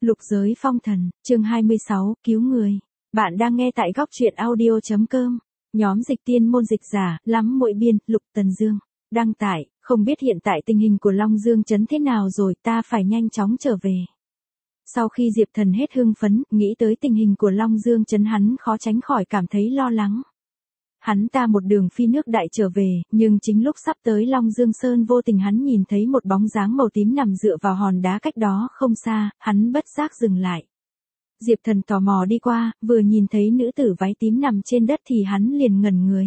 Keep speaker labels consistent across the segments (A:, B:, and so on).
A: Lục giới phong thần, chương 26, cứu người. Bạn đang nghe tại góc truyện audio.com. Nhóm dịch tiên môn dịch giả, lắm muội biên, Lục Tần Dương. Đăng tải, không biết hiện tại tình hình của Long Dương trấn thế nào rồi, ta phải nhanh chóng trở về. Sau khi Diệp Thần hết hưng phấn, nghĩ tới tình hình của Long Dương trấn hắn khó tránh khỏi cảm thấy lo lắng. Hắn ta một đường phi nước đại trở về, nhưng chính lúc sắp tới Long Dương Sơn vô tình hắn nhìn thấy một bóng dáng màu tím nằm dựa vào hòn đá cách đó không xa, hắn bất giác dừng lại. Diệp Thần tò mò đi qua, vừa nhìn thấy nữ tử váy tím nằm trên đất thì hắn liền ngẩn người.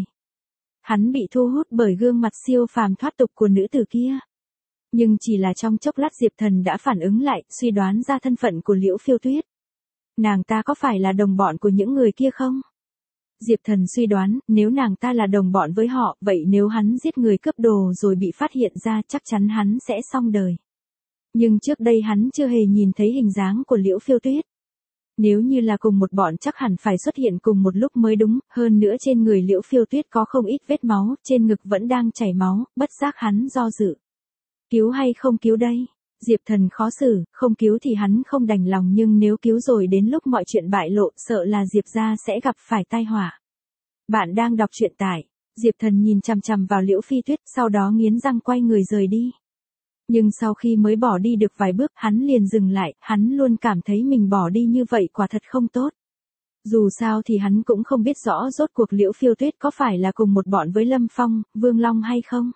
A: Hắn bị thu hút bởi gương mặt siêu phàm thoát tục của nữ tử kia. Nhưng chỉ là trong chốc lát Diệp Thần đã phản ứng lại, suy đoán ra thân phận của Liễu Phiêu Tuyết. Nàng ta có phải là đồng bọn của những người kia không? Diệp Thần suy đoán, nếu nàng ta là đồng bọn với họ, vậy nếu hắn giết người cướp đồ rồi bị phát hiện ra chắc chắn hắn sẽ xong đời. Nhưng trước đây hắn chưa hề nhìn thấy hình dáng của Liễu Phiêu Tuyết. Nếu như là cùng một bọn chắc hẳn phải xuất hiện cùng một lúc mới đúng, hơn nữa trên người Liễu Phiêu Tuyết có không ít vết máu, trên ngực vẫn đang chảy máu, bất giác hắn do dự. Cứu hay không cứu đây? Diệp Thần khó xử, không cứu thì hắn không đành lòng nhưng nếu cứu rồi đến lúc mọi chuyện bại lộ sợ là Diệp gia sẽ gặp phải tai họa. Bạn đang đọc truyện tại. Diệp Thần nhìn chằm chằm vào Liễu Phi Tuyết, sau đó nghiến răng quay người rời đi. Nhưng sau khi mới bỏ đi được vài bước hắn liền dừng lại, hắn luôn cảm thấy mình bỏ đi như vậy quả thật không tốt. Dù sao thì hắn cũng không biết rõ rốt cuộc Liễu Phiêu Tuyết có phải là cùng một bọn với Lâm Phong, Vương Long hay không.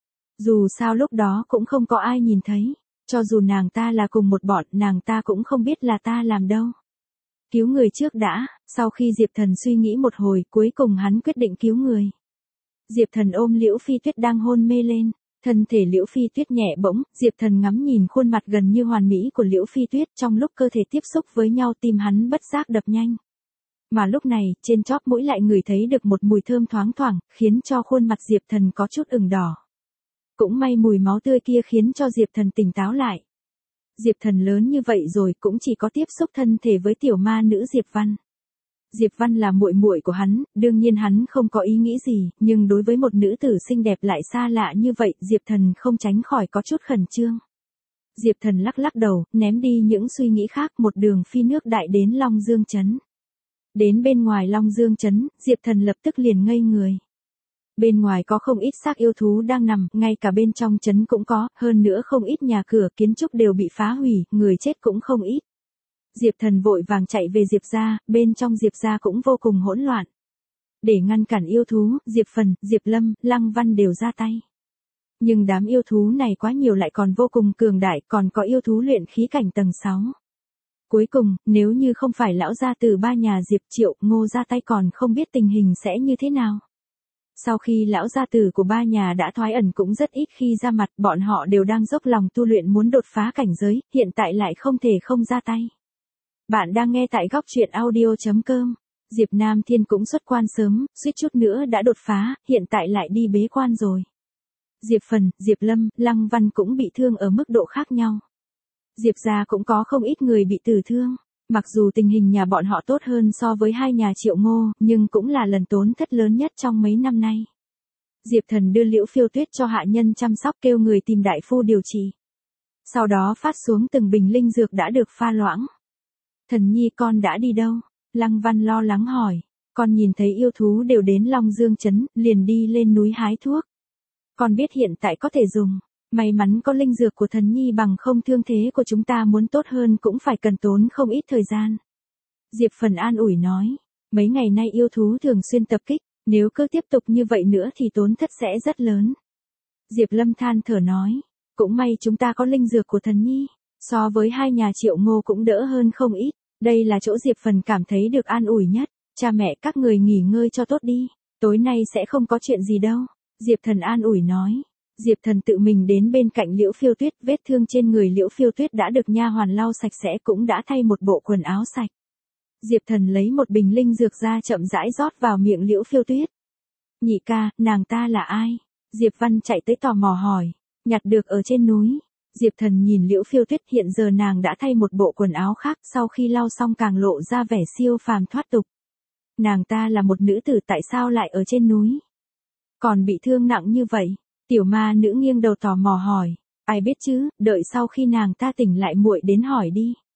A: Dù sao lúc đó cũng không có ai nhìn thấy. Cho dù nàng ta là cùng một bọn, nàng ta cũng không biết là ta làm đâu. Cứu người trước đã, sau khi Diệp Thần suy nghĩ một hồi, cuối cùng hắn quyết định cứu người. Diệp Thần ôm Liễu Phi Tuyết đang hôn mê lên, thân thể Liễu Phi Tuyết nhẹ bỗng, Diệp Thần ngắm nhìn khuôn mặt gần như hoàn mỹ của Liễu Phi Tuyết, trong lúc cơ thể tiếp xúc với nhau tim hắn bất giác đập nhanh. Mà lúc này, trên chóp mũi lại ngửi thấy được một mùi thơm thoáng thoảng, khiến cho khuôn mặt Diệp Thần có chút ửng đỏ. Cũng may mùi máu tươi kia khiến cho Diệp Thần tỉnh táo lại. Diệp Thần lớn như vậy rồi cũng chỉ có tiếp xúc thân thể với tiểu ma nữ Diệp Văn. Diệp Văn là muội muội của hắn, đương nhiên hắn không có ý nghĩ gì, nhưng đối với một nữ tử xinh đẹp lại xa lạ như vậy, Diệp Thần không tránh khỏi có chút khẩn trương. Diệp Thần lắc lắc đầu, ném đi những suy nghĩ khác, một đường phi nước đại đến Long Dương trấn. Đến bên ngoài Long Dương trấn, Diệp Thần lập tức liền ngây người. Bên ngoài có không ít xác yêu thú đang nằm, ngay cả bên trong trấn cũng có, hơn nữa không ít nhà cửa, kiến trúc đều bị phá hủy, người chết cũng không ít. Diệp Thần vội vàng chạy về Diệp gia, bên trong Diệp gia cũng vô cùng hỗn loạn. Để ngăn cản yêu thú, Diệp Phần, Diệp Lâm, Lăng Văn đều ra tay. Nhưng đám yêu thú này quá nhiều lại còn vô cùng cường đại, còn có yêu thú luyện khí cảnh tầng 6. Cuối cùng, nếu như không phải lão gia từ ba nhà Diệp Triệu, Ngô ra tay còn không biết tình hình sẽ như thế nào. Sau khi lão gia tử của ba nhà đã thoái ẩn cũng rất ít khi ra mặt, bọn họ đều đang dốc lòng tu luyện muốn đột phá cảnh giới, hiện tại lại không thể không ra tay. Bạn đang nghe tại góc truyện audio.com. Diệp Nam Thiên cũng xuất quan sớm, suýt chút nữa đã đột phá, hiện tại lại đi bế quan rồi. Diệp Phần, Diệp Lâm, Lăng Văn cũng bị thương ở mức độ khác nhau. Diệp gia cũng có không ít người bị tử thương. Mặc dù tình hình nhà bọn họ tốt hơn so với hai nhà Triệu Ngô, nhưng cũng là lần tổn thất lớn nhất trong mấy năm nay. Diệp Thần đưa Liễu Phiêu Tuyết cho hạ nhân chăm sóc, kêu người tìm đại phu điều trị. Sau đó phát xuống từng bình linh dược đã được pha loãng. Thần nhi con đã đi đâu? Lăng Văn lo lắng hỏi. Con nhìn thấy yêu thú đều đến Long Dương trấn, liền đi lên núi hái thuốc. Con biết hiện tại có thể dùng. May mắn có linh dược của thần nhi, bằng không thương thế của chúng ta muốn tốt hơn cũng phải cần tốn không ít thời gian. Diệp Phần an ủi nói, mấy ngày nay yêu thú thường xuyên tập kích, nếu cứ tiếp tục như vậy nữa thì tổn thất sẽ rất lớn. Diệp Lâm than thở nói, cũng may chúng ta có linh dược của thần nhi, so với hai nhà Triệu Ngô cũng đỡ hơn không ít, đây là chỗ Diệp Phần cảm thấy được an ủi nhất, cha mẹ các người nghỉ ngơi cho tốt đi, tối nay sẽ không có chuyện gì đâu, Diệp Thần an ủi nói. Diệp Thần tự mình đến bên cạnh Liễu Phiêu Tuyết, vết thương trên người Liễu Phiêu Tuyết đã được nha hoàn lau sạch sẽ, cũng đã thay một bộ quần áo sạch. Diệp Thần lấy một bình linh dược ra chậm rãi rót vào miệng Liễu Phiêu Tuyết. Nhị ca, nàng ta là ai? Diệp Văn chạy tới tò mò hỏi. Nhặt được ở trên núi. Diệp Thần nhìn Liễu Phiêu Tuyết, hiện giờ nàng đã thay một bộ quần áo khác, sau khi lau xong càng lộ ra vẻ siêu phàm thoát tục. Nàng ta là một nữ tử, tại sao lại ở trên núi? Còn bị thương nặng như vậy? Tiểu ma nữ nghiêng đầu tò mò hỏi, ai biết chứ, đợi sau khi nàng ta tỉnh lại muội đến hỏi đi.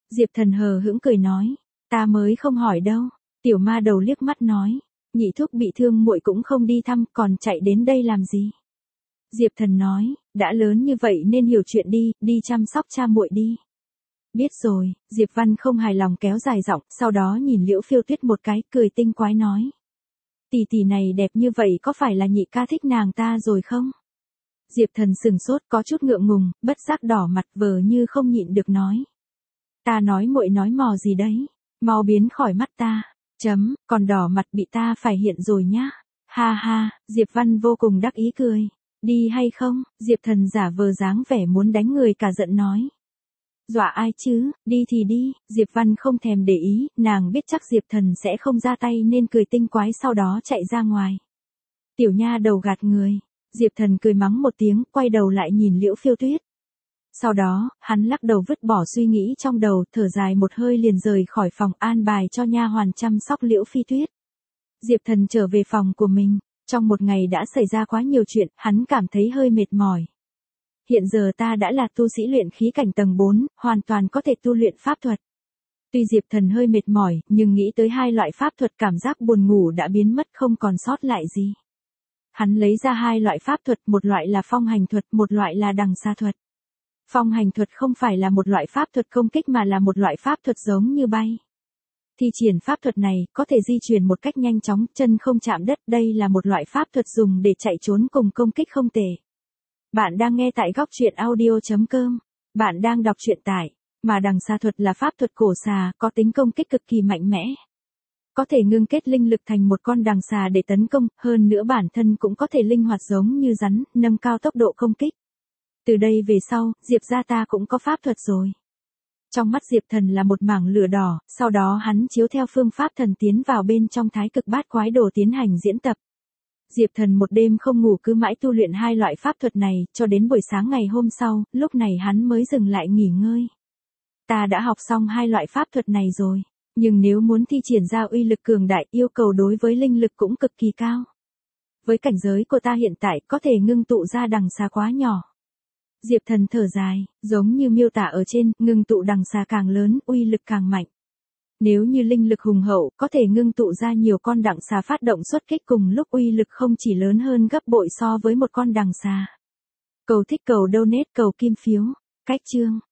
A: Diệp Thần hờ hững cười nói, ta mới không hỏi đâu. Tiểu ma đầu liếc mắt nói, nhị thúc bị thương muội cũng không đi thăm, còn chạy đến đây làm gì? Diệp Thần nói, đã lớn như vậy nên hiểu chuyện đi, đi chăm sóc cha muội đi. Biết rồi, Diệp Văn không hài lòng kéo dài giọng, sau đó nhìn Liễu Phiêu Tuyết một cái, cười tinh quái nói. Tỷ tỷ này đẹp như vậy có phải là nhị ca thích nàng ta rồi không? Diệp Thần sừng sốt có chút ngượng ngùng, bất giác đỏ mặt vờ như không nhịn được nói. Ta nói muội nói mò gì đấy, mau biến khỏi mắt ta, còn đỏ mặt bị ta phải hiện rồi nhá. Ha ha, Diệp Văn vô cùng đắc ý cười. Đi hay không? Diệp Thần giả vờ dáng vẻ muốn đánh người cả giận nói. Dọa ai chứ, đi thì đi, Diệp Văn không thèm để ý, nàng biết chắc Diệp Thần sẽ không ra tay nên cười tinh quái sau đó chạy ra ngoài. Tiểu nha đầu gạt người, Diệp Thần cười mắng một tiếng, quay đầu lại nhìn Liễu Phiêu Tuyết. Sau đó, hắn lắc đầu vứt bỏ suy nghĩ trong đầu, thở dài một hơi liền rời khỏi phòng an bài cho nha hoàn chăm sóc Liễu Phi Tuyết. Diệp Thần trở về phòng của mình, trong một ngày đã xảy ra quá nhiều chuyện, hắn cảm thấy hơi mệt mỏi. Hiện giờ ta đã là tu sĩ luyện khí cảnh tầng 4, hoàn toàn có thể tu luyện pháp thuật. Tuy Diệp Thần hơi mệt mỏi, nhưng nghĩ tới hai loại pháp thuật cảm giác buồn ngủ đã biến mất không còn sót lại gì. Hắn lấy ra hai loại pháp thuật, một loại là phong hành thuật, một loại là đằng xa thuật. Phong hành thuật không phải là một loại pháp thuật công kích mà là một loại pháp thuật giống như bay. Thi triển pháp thuật này, có thể di chuyển một cách nhanh chóng, chân không chạm đất, đây là một loại pháp thuật dùng để chạy trốn cùng công kích không tệ. Bạn đang nghe tại góc truyện audio.com. Bạn đang đọc truyện tại, mà đằng xa thuật là pháp thuật cổ xà, có tính công kích cực kỳ mạnh mẽ. Có thể ngưng kết linh lực thành một con đằng xà để tấn công, hơn nữa bản thân cũng có thể linh hoạt giống như rắn, nâng cao tốc độ công kích. Từ đây về sau, Diệp gia ta cũng có pháp thuật rồi. Trong mắt Diệp Thần là một mảng lửa đỏ, sau đó hắn chiếu theo phương pháp thần tiến vào bên trong thái cực bát quái đồ tiến hành diễn tập. Diệp Thần một đêm không ngủ cứ mãi tu luyện hai loại pháp thuật này, cho đến buổi sáng ngày hôm sau, lúc này hắn mới dừng lại nghỉ ngơi. Ta đã học xong hai loại pháp thuật này rồi, nhưng nếu muốn thi triển ra uy lực cường đại, yêu cầu đối với linh lực cũng cực kỳ cao. Với cảnh giới của ta hiện tại, có thể ngưng tụ ra đằng xà quá nhỏ. Diệp Thần thở dài, giống như miêu tả ở trên, ngưng tụ đằng xà càng lớn, uy lực càng mạnh. Nếu như linh lực hùng hậu, có thể ngưng tụ ra nhiều con đằng xà phát động xuất kích cùng lúc, uy lực không chỉ lớn hơn gấp bội so với một con đằng xà. Cầu thích, cầu donate, cầu kim phiếu. Cách chương